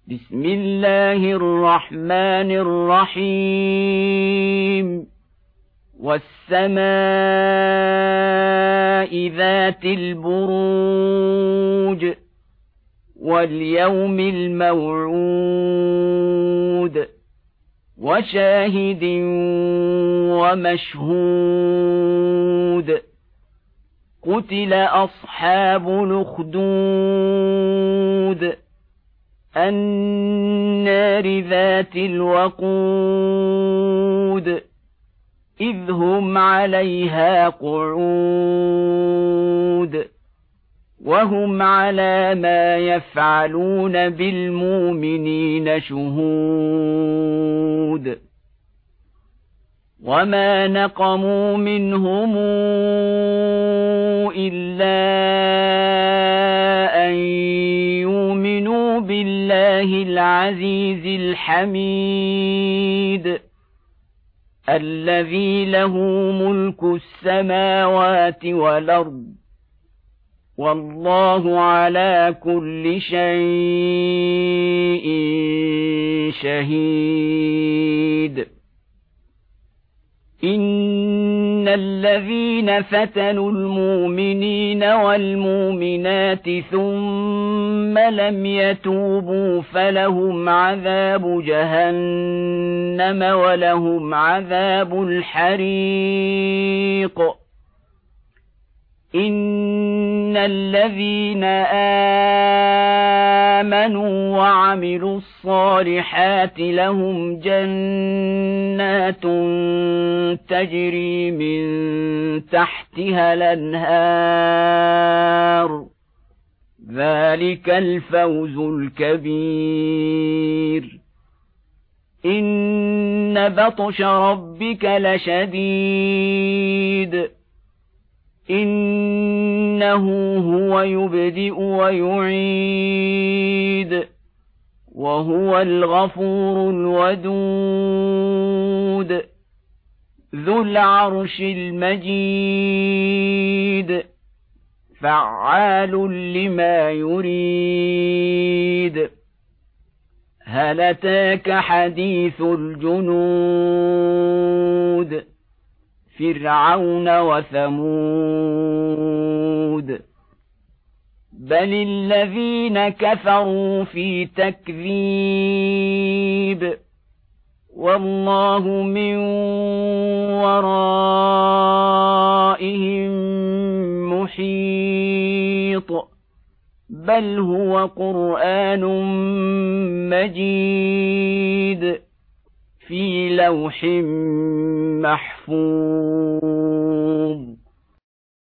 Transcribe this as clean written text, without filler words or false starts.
بسم الله الرحمن الرحيم والسماء ذات البروج واليوم الموعود وشاهد ومشهود قتل أصحاب الأخدود النار ذات الوقود إذ هم عليها قعود وهم على ما يفعلون بالمؤمنين شهود وما نقموا منهم إلا أن يؤمنوا بالله العزيز الحميد الذي له ملك السماوات والأرض والله على كل شيء شهيد إن الذين فتنوا المؤمنين والمؤمنات ثم لم يتوبوا فلهم عذاب جهنم ولهم عذاب الحريق إن الذين آمنوا وعملوا الصالحات لهم جنات تجري من تحتها الأنهار ذلك الفوز الكبير إن بطش ربك لشديد إنه هو يبدئ ويعيد وهو الغفور الودود ذو العرش المجيد فعال لما يريد هل أتاك حديث الجنود فرعون وثمود بل الذين كفروا في تكذيب والله من ورائهم محيط بل هو قرآن مجيد في لوح محفوظ